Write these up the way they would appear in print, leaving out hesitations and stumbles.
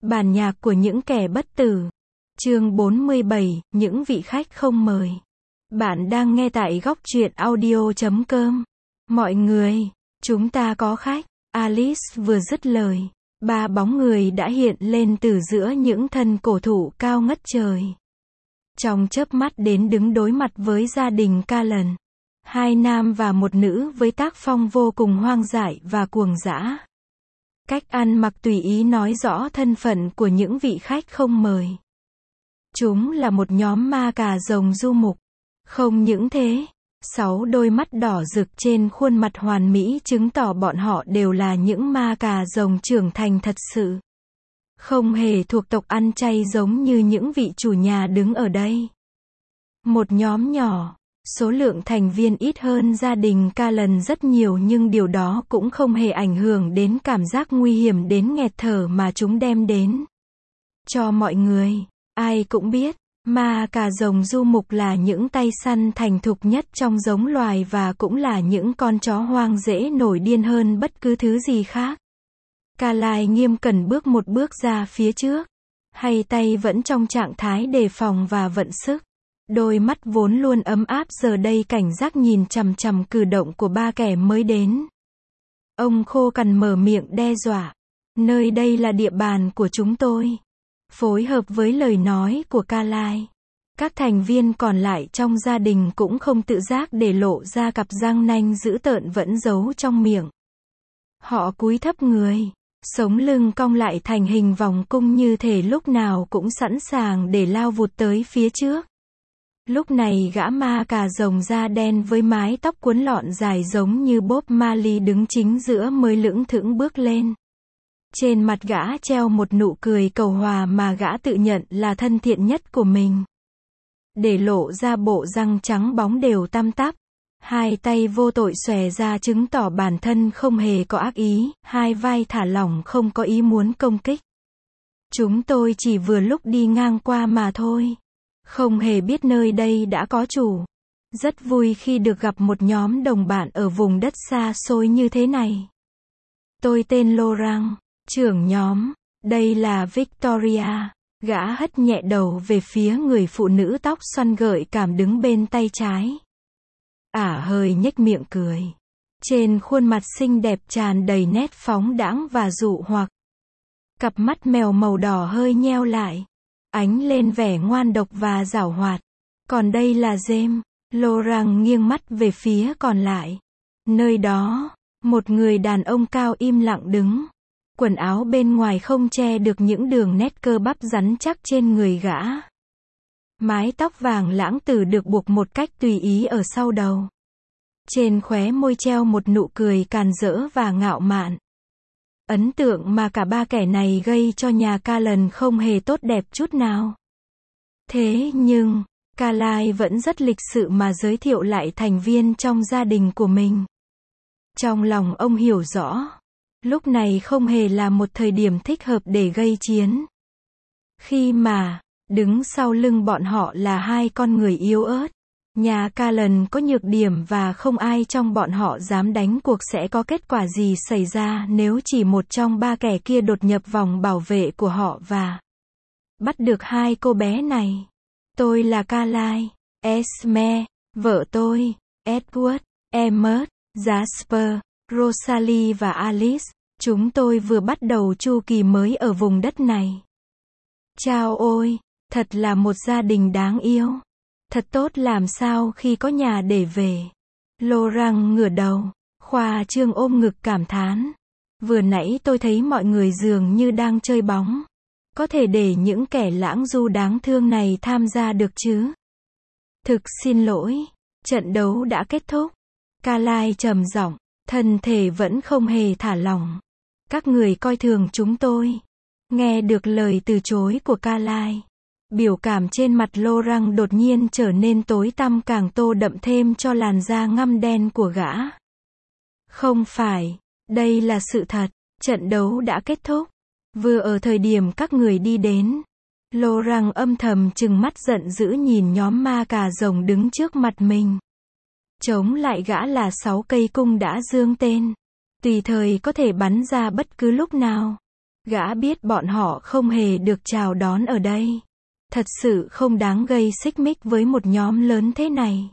Bản nhạc của những kẻ bất tử. Chương 47, những vị khách không mời. Bạn đang nghe tại góc truyện audio.com. Mọi người, chúng ta có khách. Alice vừa dứt lời, ba bóng người đã hiện lên từ giữa những thân cổ thụ cao ngất trời. Trong chớp mắt đến đứng đối mặt với gia đình Callan. Hai nam và một nữ với tác phong vô cùng hoang dại và cuồng dã. Cách ăn mặc tùy ý nói rõ thân phận của những vị khách không mời. Chúng là một nhóm ma cà rồng du mục. Không những thế, 6 đôi mắt đỏ rực trên khuôn mặt hoàn mỹ chứng tỏ bọn họ đều là những ma cà rồng trưởng thành thật sự. Không hề thuộc tộc ăn chay giống như những vị chủ nhà đứng ở đây. Một nhóm nhỏ, số lượng thành viên ít hơn gia đình Callan rất nhiều, nhưng điều đó cũng không hề ảnh hưởng đến cảm giác nguy hiểm đến nghẹt thở mà chúng đem đến cho mọi người. Ai cũng biết, ma cà rồng du mục là những tay săn thành thục nhất trong giống loài và cũng là những con chó hoang dễ nổi điên hơn bất cứ thứ gì khác. Callan nghiêm cẩn bước một bước ra phía trước, hai tay vẫn trong trạng thái đề phòng và vận sức. Đôi mắt vốn luôn ấm áp giờ đây cảnh giác nhìn chằm chằm cử động của ba kẻ mới đến. Ông khô cằn mở miệng đe dọa. Nơi đây là địa bàn của chúng tôi. Phối hợp với lời nói của Callan, các thành viên còn lại trong gia đình cũng không tự giác để lộ ra cặp răng nanh dữ tợn vẫn giấu trong miệng. Họ cúi thấp người, sống lưng cong lại thành hình vòng cung như thể lúc nào cũng sẵn sàng để lao vụt tới phía trước. Lúc này gã ma cà rồng da đen với mái tóc cuốn lọn dài giống như Bob Marley đứng chính giữa mới lững thững bước lên. Trên mặt gã treo một nụ cười cầu hòa mà gã tự nhận là thân thiện nhất của mình. Để lộ ra bộ răng trắng bóng đều tăm tắp. Hai tay vô tội xòe ra chứng tỏ bản thân không hề có ác ý, hai vai thả lỏng không có ý muốn công kích. Chúng tôi chỉ vừa lúc đi ngang qua mà thôi. Không hề biết nơi đây đã có chủ. Rất vui khi được gặp một nhóm đồng bạn ở vùng đất xa xôi như thế này. Tôi tên Laurent, trưởng nhóm. Đây là Victoria. Gã hất nhẹ đầu về phía người phụ nữ tóc xoăn gợi cảm đứng bên tay trái. Hơi nhếch miệng cười. Trên khuôn mặt xinh đẹp tràn đầy nét phóng đãng và dụ hoặc. Cặp mắt mèo màu đỏ hơi nheo lại, ánh lên vẻ ngoan độc và giảo hoạt. Còn đây là James. Laurent nghiêng mắt về phía còn lại. Nơi đó, một người đàn ông cao im lặng đứng. Quần áo bên ngoài không che được những đường nét cơ bắp rắn chắc trên người gã. Mái tóc vàng lãng tử được buộc một cách tùy ý ở sau đầu. Trên khóe môi treo một nụ cười càn rỡ và ngạo mạn. Ấn tượng mà cả ba kẻ này gây cho nhà Callan không hề tốt đẹp chút nào. Thế nhưng, Callan vẫn rất lịch sự mà giới thiệu lại thành viên trong gia đình của mình. Trong lòng ông hiểu rõ, lúc này không hề là một thời điểm thích hợp để gây chiến. Khi mà, đứng sau lưng bọn họ là hai con người yếu ớt. Nhà Callan có nhược điểm và không ai trong bọn họ dám đánh cuộc sẽ có kết quả gì xảy ra nếu chỉ một trong ba kẻ kia đột nhập vòng bảo vệ của họ và bắt được hai cô bé này. Tôi là Callan, Esme, vợ tôi, Edward, Emmett, Jasper, Rosalie và Alice. Chúng tôi vừa bắt đầu chu kỳ mới ở vùng đất này. Chao ôi, thật là một gia đình đáng yêu. Thật tốt làm sao khi có nhà để về. Laurent ngửa đầu, khoa trương ôm ngực cảm thán. Vừa nãy tôi thấy mọi người dường như đang chơi bóng. Có thể để những kẻ lãng du đáng thương này tham gia được chứ? Thực xin lỗi, trận đấu đã kết thúc. Callan trầm giọng, thân thể vẫn không hề thả lỏng. Các người coi thường chúng tôi. Nghe được lời từ chối của Callan, biểu cảm trên mặt Laurent đột nhiên trở nên tối tăm, càng tô đậm thêm cho làn da ngăm đen của gã. Không phải, đây là sự thật, trận đấu đã kết thúc. Vừa ở thời điểm các người đi đến, Laurent âm thầm trừng mắt giận dữ nhìn nhóm ma cà rồng đứng trước mặt mình. Chống lại gã là 6 cây cung đã dương tên, tùy thời có thể bắn ra bất cứ lúc nào. Gã biết bọn họ không hề được chào đón ở đây. Thật sự không đáng gây xích mích với một nhóm lớn thế này.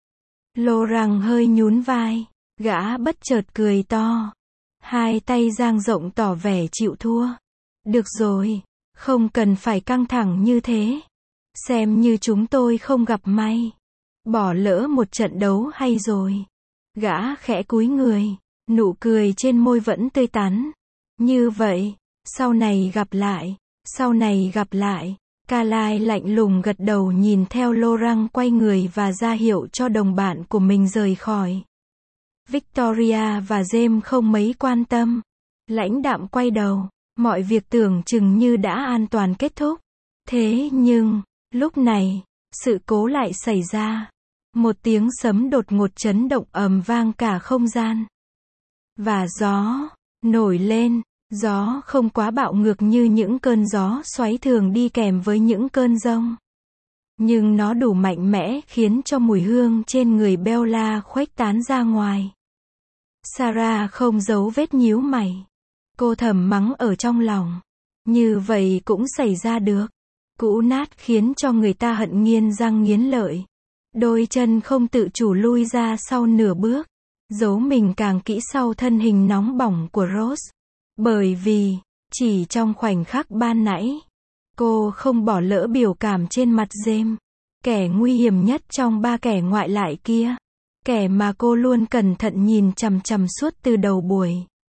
Laurent hơi nhún vai. Gã bất chợt cười to. Hai tay dang rộng tỏ vẻ chịu thua. Được rồi, không cần phải căng thẳng như thế. Xem như chúng tôi không gặp may. Bỏ lỡ một trận đấu hay rồi. Gã khẽ cúi người. Nụ cười trên môi vẫn tươi tắn. Như vậy, sau này gặp lại. Sau này gặp lại. Carlyle lạnh lùng gật đầu nhìn theo Laurent quay người và ra hiệu cho đồng bạn của mình rời khỏi. Victoria và James không mấy quan tâm. Lãnh đạm quay đầu. Mọi việc tưởng chừng như đã an toàn kết thúc. Thế nhưng, lúc này, sự cố lại xảy ra. Một tiếng sấm đột ngột chấn động ầm vang cả không gian. Và gió nổi lên. Gió không quá bạo ngược như những cơn gió xoáy thường đi kèm với những cơn giông. Nhưng nó đủ mạnh mẽ khiến cho mùi hương trên người Bella khuếch tán ra ngoài. Sarah không giấu vết nhíu mày. Cô thầm mắng ở trong lòng. Như vậy cũng xảy ra được. Cũ nát khiến cho người ta hận nghiến răng nghiến lợi. Đôi chân không tự chủ lui ra sau nửa bước. Giấu mình càng kỹ sau thân hình nóng bỏng của Rose. Bởi vì, chỉ trong khoảnh khắc ban nãy, cô không bỏ lỡ biểu cảm trên mặt James. Kẻ nguy hiểm nhất trong ba kẻ ngoại lại kia. Kẻ mà cô luôn cẩn thận nhìn chằm chằm suốt từ đầu buổi.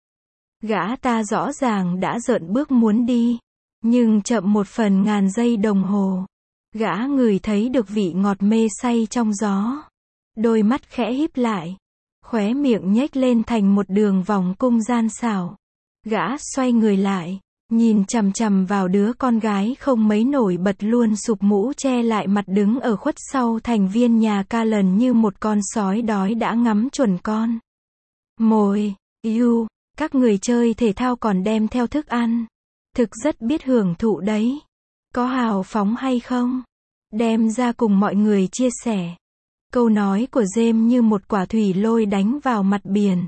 Gã ta rõ ràng đã dợn bước muốn đi. Nhưng chậm một phần ngàn giây đồng hồ. Gã ngửi thấy được vị ngọt mê say trong gió. Đôi mắt khẽ híp lại. Khóe miệng nhếch lên thành một đường vòng cung gian xảo. Gã xoay người lại. Nhìn chằm chằm vào đứa con gái không mấy nổi bật luôn sụp mũ che lại mặt đứng ở khuất sau thành viên nhà Callan như một con sói đói đã ngắm chuẩn con mồi. Các người chơi thể thao còn đem theo thức ăn. Thực rất biết hưởng thụ đấy. Có hào phóng hay không? Đem ra cùng mọi người chia sẻ. Câu nói của James như một quả thủy lôi đánh vào mặt biển.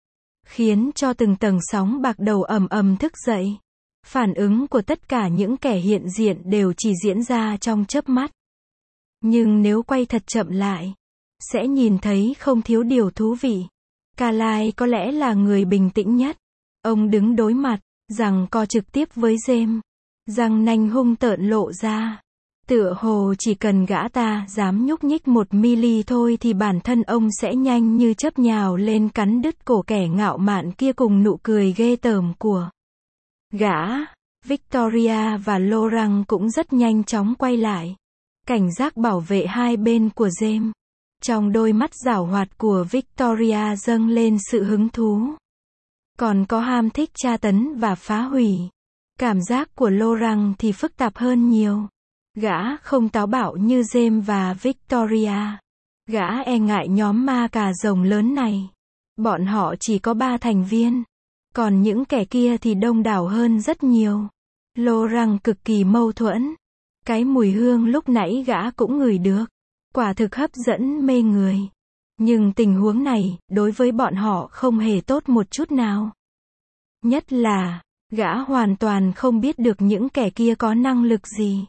Khiến cho từng tầng sóng bạc đầu ầm ầm thức dậy. Phản ứng của tất cả những kẻ hiện diện đều chỉ diễn ra trong chớp mắt. Nhưng nếu quay thật chậm lại, sẽ nhìn thấy không thiếu điều thú vị. Carlyle có lẽ là người bình tĩnh nhất. Ông đứng đối mặt, giằng co trực tiếp với James. Răng nanh hung tợn lộ ra. Tựa hồ chỉ cần gã ta dám nhúc nhích 1 mm thôi thì bản thân ông sẽ nhanh như chớp nhào lên cắn đứt cổ kẻ ngạo mạn kia cùng nụ cười ghê tởm của gã. Victoria và Laurent cũng rất nhanh chóng quay lại. Cảnh giác bảo vệ hai bên của James. Trong đôi mắt giảo hoạt của Victoria dâng lên sự hứng thú. Còn có ham thích tra tấn và phá hủy. Cảm giác của Laurent thì phức tạp hơn nhiều. Gã không táo bạo như James và Victoria. Gã e ngại nhóm ma cà rồng lớn này. Bọn họ chỉ có 3 thành viên. Còn những kẻ kia thì đông đảo hơn rất nhiều. Laurent cực kỳ mâu thuẫn. Cái mùi hương lúc nãy gã cũng ngửi được. Quả thực hấp dẫn mê người. Nhưng tình huống này, đối với bọn họ không hề tốt một chút nào. Nhất là, gã hoàn toàn không biết được những kẻ kia có năng lực gì.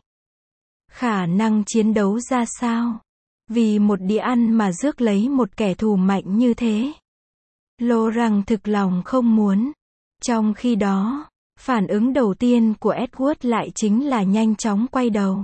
Khả năng chiến đấu ra sao. Vì một đĩa ăn mà rước lấy một kẻ thù mạnh như thế. Laurent thực lòng không muốn. Trong khi đó, phản ứng đầu tiên của Edward lại chính là nhanh chóng quay đầu.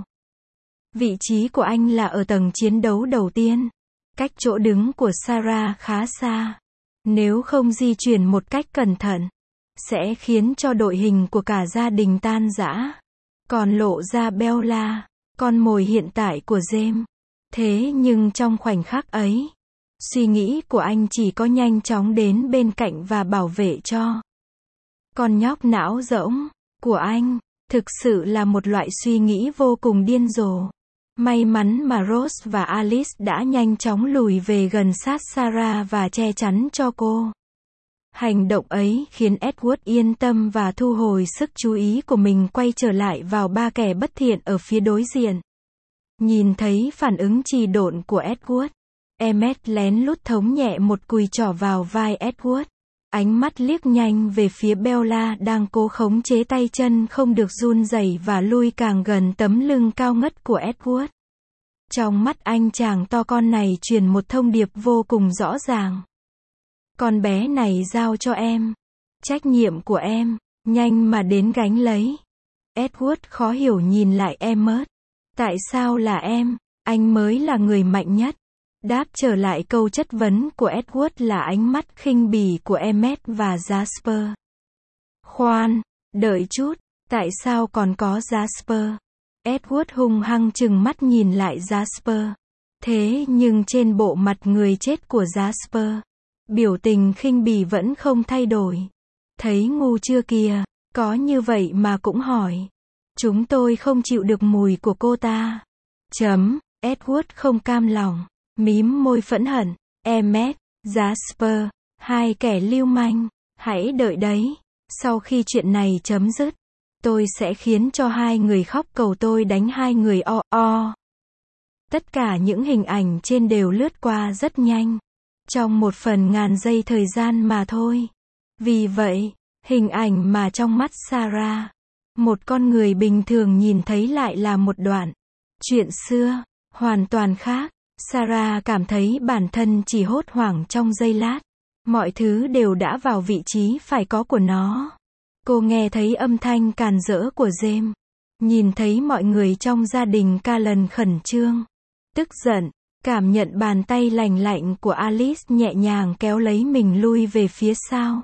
Vị trí của anh là ở tầng chiến đấu đầu tiên. Cách chỗ đứng của Sarah khá xa. Nếu không di chuyển một cách cẩn thận, sẽ khiến cho đội hình của cả gia đình tan rã. Còn lộ ra Bella, con mồi hiện tại của James. Thế nhưng trong khoảnh khắc ấy, suy nghĩ của anh chỉ có nhanh chóng đến bên cạnh và bảo vệ cho con nhóc não rỗng của anh. Thực sự là một loại suy nghĩ vô cùng điên rồ. May mắn mà Rose và Alice đã nhanh chóng lùi về gần sát Sarah và che chắn cho cô. Hành động ấy khiến Edward yên tâm và thu hồi sức chú ý của mình quay trở lại vào 3 kẻ bất thiện ở phía đối diện. Nhìn thấy phản ứng trì độn của Edward, Emmet lén lút thống nhẹ một cùi trỏ vào vai Edward. Ánh mắt liếc nhanh về phía Bella đang cố khống chế tay chân không được run rẩy và lui càng gần tấm lưng cao ngất của Edward. Trong mắt anh chàng to con này truyền một thông điệp vô cùng rõ ràng. Con bé này giao cho em. Trách nhiệm của em, nhanh mà đến gánh lấy. Edward khó hiểu nhìn lại Emmett. Tại sao là em? Anh mới là người mạnh nhất. Đáp trở lại câu chất vấn của Edward là ánh mắt khinh bỉ của Emmett và Jasper. Khoan, đợi chút, tại sao còn có Jasper? Edward hung hăng trừng mắt nhìn lại Jasper. Thế nhưng trên bộ mặt người chết của Jasper, biểu tình khinh bỉ vẫn không thay đổi. Thấy ngu chưa kìa, có như vậy mà cũng hỏi. Chúng tôi không chịu được mùi của cô ta. Edward không cam lòng, mím môi phẫn hận. Emmett, Jasper, hai kẻ lưu manh, hãy đợi đấy. Sau khi chuyện này chấm dứt, tôi sẽ khiến cho hai người khóc cầu tôi đánh hai người o. Tất cả những hình ảnh trên đều lướt qua rất nhanh. Trong 1/1000 giây thời gian mà thôi. Vì vậy, hình ảnh mà trong mắt Sarah, một con người bình thường nhìn thấy lại là một đoạn chuyện xưa, hoàn toàn khác. Sarah cảm thấy bản thân chỉ hốt hoảng trong giây lát. Mọi thứ đều đã vào vị trí phải có của nó. Cô nghe thấy âm thanh càn rỡ của James. Nhìn thấy mọi người trong gia đình Callan khẩn trương, tức giận, cảm nhận bàn tay lành lạnh của Alice nhẹ nhàng kéo lấy mình lui về phía sau.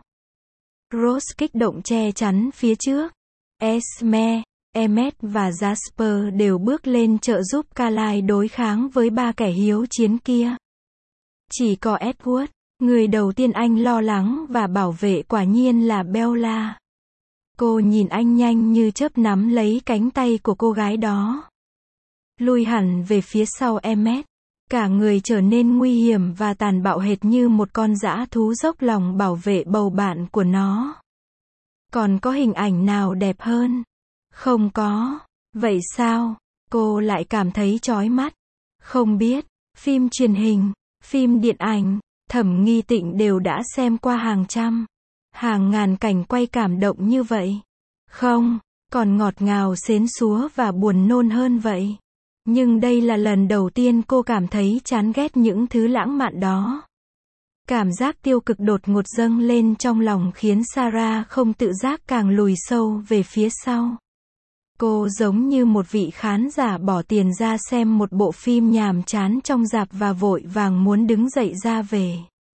Rose kích động che chắn phía trước. Esme, Emmett và Jasper đều bước lên trợ giúp Carlisle đối kháng với ba kẻ hiếu chiến kia. Chỉ có Edward, người đầu tiên anh lo lắng và bảo vệ quả nhiên là Bella. Cô nhìn anh nhanh như chớp nắm lấy cánh tay của cô gái đó. Lui hẳn về phía sau Emmett. Cả người trở nên nguy hiểm và tàn bạo hệt như một con dã thú dốc lòng bảo vệ bầu bạn của nó. Còn có hình ảnh nào đẹp hơn? Không có. Vậy sao? Cô lại cảm thấy chói mắt. Không biết. Phim truyền hình, phim điện ảnh, Thẩm Nghi Tịnh đều đã xem qua hàng trăm, hàng ngàn cảnh quay cảm động như vậy. Không, còn ngọt ngào xến xúa và buồn nôn hơn vậy. Nhưng đây là lần đầu tiên cô cảm thấy chán ghét những thứ lãng mạn đó. Cảm giác tiêu cực đột ngột dâng lên trong lòng khiến Sarah không tự giác càng lùi sâu về phía sau. Cô giống như một vị khán giả bỏ tiền ra xem một bộ phim nhàm chán trong rạp và vội vàng muốn đứng dậy ra về.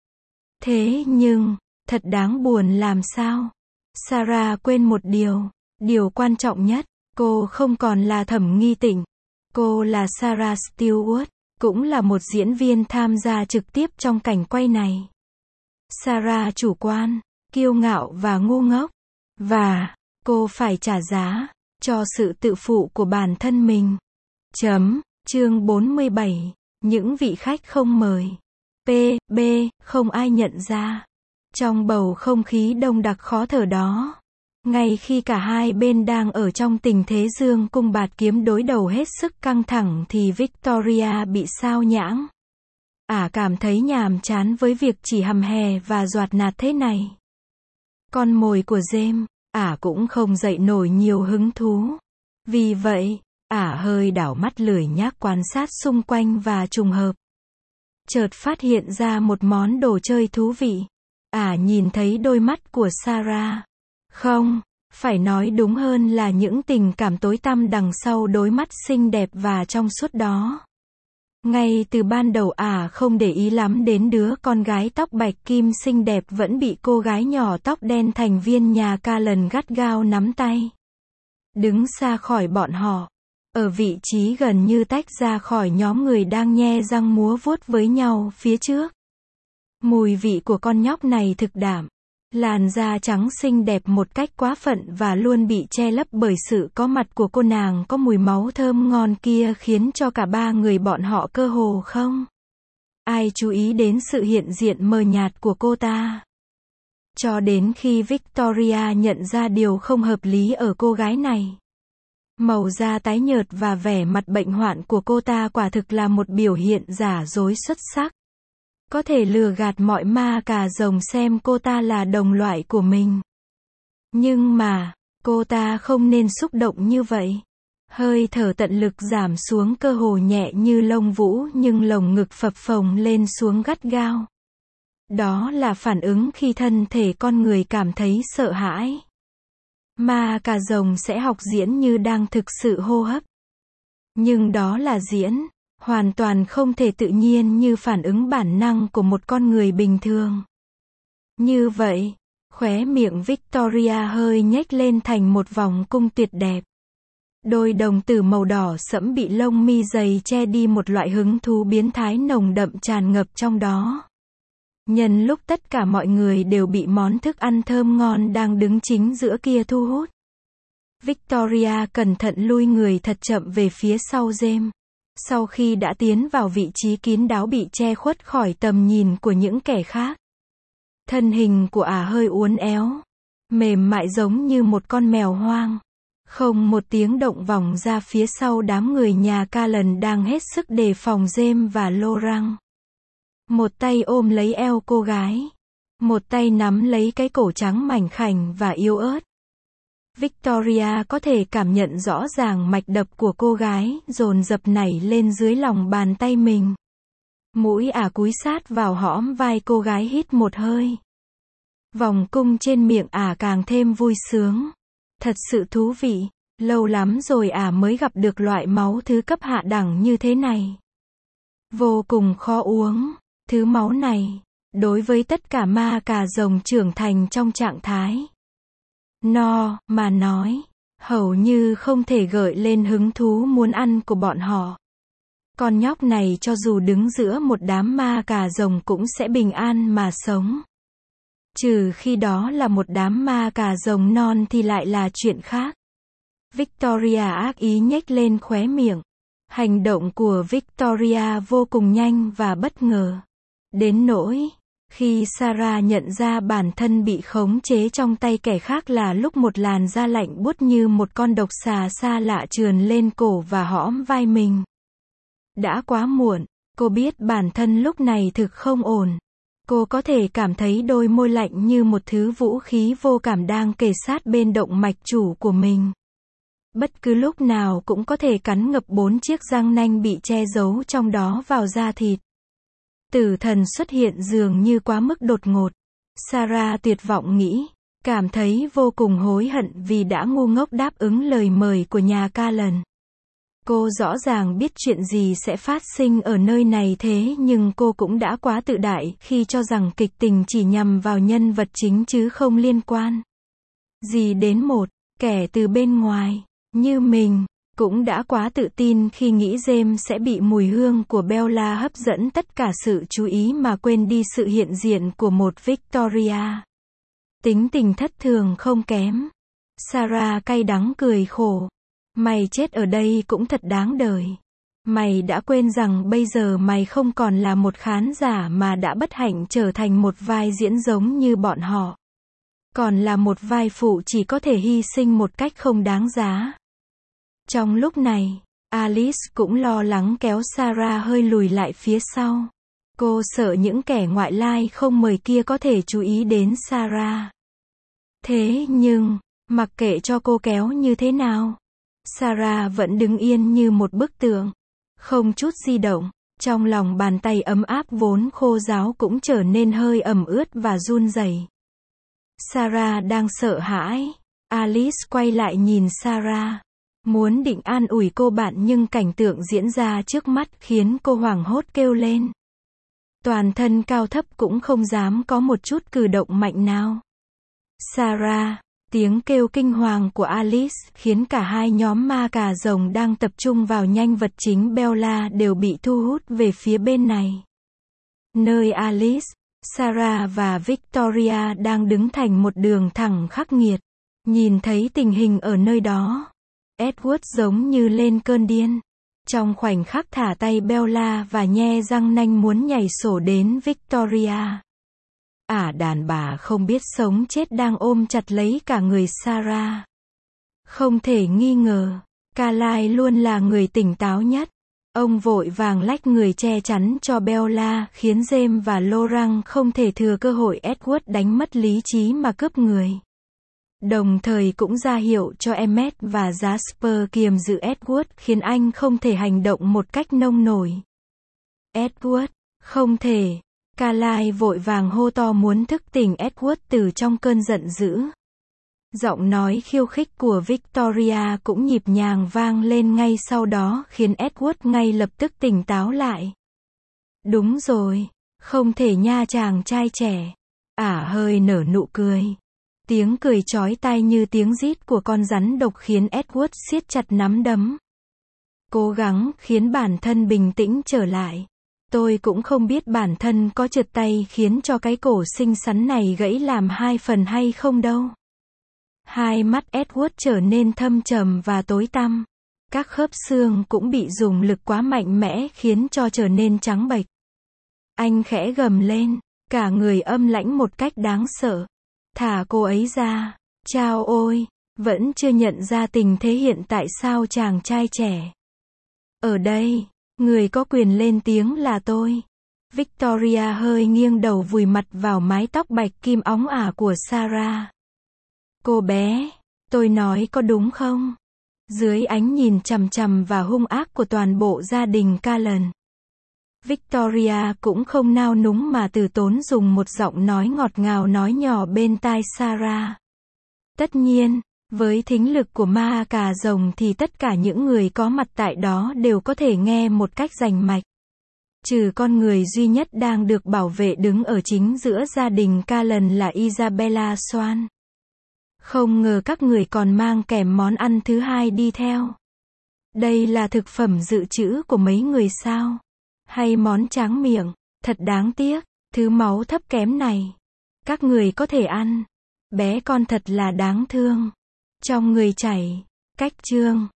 Thế nhưng, thật đáng buồn làm sao? Sarah quên một điều quan trọng nhất, cô không còn là Thẩm Nghi Tịnh. Cô là Sarah Stewart, cũng là một diễn viên tham gia trực tiếp trong cảnh quay này. Sarah chủ quan, kiêu ngạo và ngu ngốc. Và, cô phải trả giá cho sự tự phụ của bản thân mình. Chương 47. Những vị khách không mời. P.B. Không ai nhận ra. Trong bầu không khí đông đặc khó thở đó, ngay khi cả hai bên đang ở trong tình thế dương cung bạt kiếm đối đầu hết sức căng thẳng thì Victoria bị sao nhãng. Cảm thấy nhàm chán với việc chỉ hầm hè và dọa nạt thế này. Con mồi của James, cũng không dậy nổi nhiều hứng thú. Vì vậy, hơi đảo mắt lười nhác quan sát xung quanh và trùng hợp. Chợt phát hiện ra một món đồ chơi thú vị. Nhìn thấy đôi mắt của Sarah. Không, phải nói đúng hơn là những tình cảm tối tăm đằng sau đôi mắt xinh đẹp và trong suốt đó. Ngay từ ban đầu không để ý lắm đến đứa con gái tóc bạch kim xinh đẹp vẫn bị cô gái nhỏ tóc đen thành viên nhà Callan gắt gao nắm tay. Đứng xa khỏi bọn họ, ở vị trí gần như tách ra khỏi nhóm người đang nhe răng múa vuốt với nhau phía trước. Mùi vị của con nhóc này thực đạm. Làn da trắng xinh đẹp một cách quá phận và luôn bị che lấp bởi sự có mặt của cô nàng có mùi máu thơm ngon kia khiến cho cả ba người bọn họ cơ hồ không ai chú ý đến sự hiện diện mờ nhạt của cô ta. Cho đến khi Victoria nhận ra điều không hợp lý ở cô gái này. Màu da tái nhợt và vẻ mặt bệnh hoạn của cô ta quả thực là một biểu hiện giả dối xuất sắc. có thể lừa gạt mọi ma cà rồng xem cô ta là đồng loại của mình. Nhưng mà, cô ta không nên xúc động như vậy. Hơi thở tận lực giảm xuống cơ hồ nhẹ như lông vũ nhưng lồng ngực phập phồng lên xuống gắt gao. Đó là phản ứng khi thân thể con người cảm thấy sợ hãi. Ma cà rồng sẽ học diễn như đang thực sự hô hấp. Nhưng đó là diễn, hoàn toàn không thể tự nhiên như phản ứng bản năng của một con người bình thường. Như vậy, khóe miệng Victoria hơi nhếch lên thành một vòng cung tuyệt đẹp. Đôi đồng tử màu đỏ sẫm bị lông mi dày che đi một loại hứng thú biến thái nồng đậm tràn ngập trong đó. Nhân lúc tất cả mọi người đều bị món thức ăn thơm ngon đang đứng chính giữa kia thu hút. Victoria cẩn thận lui người thật chậm về phía sau James. Sau khi đã tiến vào vị trí kín đáo bị che khuất khỏi tầm nhìn của những kẻ khác. Thân hình của ả hơi uốn éo, mềm mại giống như một con mèo hoang. Không một tiếng động vòng ra phía sau đám người nhà Callan đang hết sức đề phòng James và Laurent. Một tay ôm lấy eo cô gái. Một tay nắm lấy cái cổ trắng mảnh khảnh và yếu ớt. Victoria có thể cảm nhận rõ ràng mạch đập của cô gái dồn dập nảy lên dưới lòng bàn tay mình. Mũi ả cúi sát vào hõm vai cô gái hít một hơi. Vòng cung trên miệng ả càng thêm vui sướng. Thật sự thú vị, lâu lắm rồi ả mới gặp được loại máu thứ cấp hạ đẳng như thế này. Vô cùng khó uống, thứ máu này, đối với tất cả ma cà rồng trưởng thành trong trạng thái no, mà nói, hầu như không thể gợi lên hứng thú muốn ăn của bọn họ. Con nhóc này cho dù đứng giữa một đám ma cà rồng cũng sẽ bình an mà sống. Trừ khi đó là một đám ma cà rồng non thì lại là chuyện khác. Victoria ác ý nhếch lên khóe miệng. Hành động của Victoria vô cùng nhanh và bất ngờ. Đến nỗi, khi Sarah nhận ra bản thân bị khống chế trong tay kẻ khác là lúc một làn da lạnh buốt như một con độc xà xa lạ trườn lên cổ và hõm vai mình. Đã quá muộn, cô biết bản thân lúc này thực không ổn. Cô có thể cảm thấy đôi môi lạnh như một thứ vũ khí vô cảm đang kề sát bên động mạch chủ của mình. Bất cứ lúc nào cũng có thể cắn ngập 4 chiếc răng nanh bị che giấu trong đó vào da thịt. Tử thần xuất hiện dường như quá mức đột ngột. Sarah tuyệt vọng nghĩ, cảm thấy vô cùng hối hận vì đã ngu ngốc đáp ứng lời mời của nhà Callan. Cô rõ ràng biết chuyện gì sẽ phát sinh ở nơi này thế nhưng cô cũng đã quá tự đại khi cho rằng kịch tình chỉ nhằm vào nhân vật chính chứ không liên quan gì đến một kẻ từ bên ngoài, như mình. Cũng đã quá tự tin khi nghĩ James sẽ bị mùi hương của Bella hấp dẫn tất cả sự chú ý mà quên đi sự hiện diện của một Victoria. Tính tình thất thường không kém. Sarah cay đắng cười khổ. Mày chết ở đây cũng thật đáng đời. Mày đã quên rằng bây giờ mày không còn là một khán giả mà đã bất hạnh trở thành một vai diễn giống như bọn họ. Còn là một vai phụ chỉ có thể hy sinh một cách không đáng giá. Trong lúc này, Alice cũng lo lắng kéo Sarah hơi lùi lại phía sau. Cô sợ những kẻ ngoại lai không mời kia có thể chú ý đến Sarah. Thế nhưng, mặc kệ cho cô kéo như thế nào, Sarah vẫn đứng yên như một bức tượng, không chút di động. Trong lòng bàn tay ấm áp vốn khô ráo cũng trở nên hơi ẩm ướt và run rẩy. Sarah đang sợ hãi. Alice quay lại nhìn Sarah. Muốn định an ủi cô bạn nhưng cảnh tượng diễn ra trước mắt khiến cô hoảng hốt kêu lên. Toàn thân cao thấp cũng không dám có một chút cử động mạnh nào. Sarah, tiếng kêu kinh hoàng của Alice khiến cả hai nhóm ma cà rồng đang tập trung vào nhân vật chính Bella đều bị thu hút về phía bên này. Nơi Alice, Sarah và Victoria đang đứng thành một đường thẳng khắc nghiệt. Nhìn thấy tình hình ở nơi đó, Edward giống như lên cơn điên. Trong khoảnh khắc thả tay Bella và nhe răng nanh muốn nhảy sổ đến Victoria. Đàn bà không biết sống chết đang ôm chặt lấy cả người Sarah. Không thể nghi ngờ, Carlyle luôn là người tỉnh táo nhất. Ông vội vàng lách người che chắn cho Bella, khiến James và Laurent không thể thừa cơ hội Edward đánh mất lý trí mà cướp người. Đồng thời cũng ra hiệu cho Emmet và Jasper kiềm giữ Edward, khiến anh không thể hành động một cách nông nổi. Edward, không thể. Carlisle vội vàng hô to muốn thức tỉnh Edward từ trong cơn giận dữ. Giọng nói khiêu khích của Victoria cũng nhịp nhàng vang lên ngay sau đó, khiến Edward ngay lập tức tỉnh táo lại. Đúng rồi, không thể nha chàng trai trẻ. Hơi nở nụ cười. Tiếng cười chói tai như tiếng rít của con rắn độc khiến Edward siết chặt nắm đấm. Cố gắng khiến bản thân bình tĩnh trở lại. Tôi cũng không biết bản thân có trượt tay khiến cho cái cổ xinh xắn này gãy làm 2 phần hay không đâu. Hai mắt Edward trở nên thâm trầm và tối tăm. Các khớp xương cũng bị dùng lực quá mạnh mẽ khiến cho trở nên trắng bệch. Anh khẽ gầm lên, cả người âm lãnh một cách đáng sợ. Thả cô ấy ra. Chao ôi, vẫn chưa nhận ra tình thế hiện tại sao chàng trai trẻ. Ở đây, người có quyền lên tiếng là tôi. Victoria hơi nghiêng đầu vùi mặt vào mái tóc bạch kim óng ả của Sarah. Cô bé, tôi nói có đúng không? Dưới ánh nhìn chằm chằm và hung ác của toàn bộ gia đình Callan, Victoria cũng không nao núng mà từ tốn dùng một giọng nói ngọt ngào nói nhỏ bên tai Sarah. Tất nhiên, với thính lực của ma cà rồng thì tất cả những người có mặt tại đó đều có thể nghe một cách rành mạch. Trừ con người duy nhất đang được bảo vệ đứng ở chính giữa gia đình Callan là Isabella Swan. Không ngờ các người còn mang kèm món ăn thứ hai đi theo. Đây là thực phẩm dự trữ của mấy người sao? Hay món tráng miệng? Thật đáng tiếc, thứ máu thấp kém này. Các người có thể ăn. Bé con thật là đáng thương. Trong người chảy. Cách chương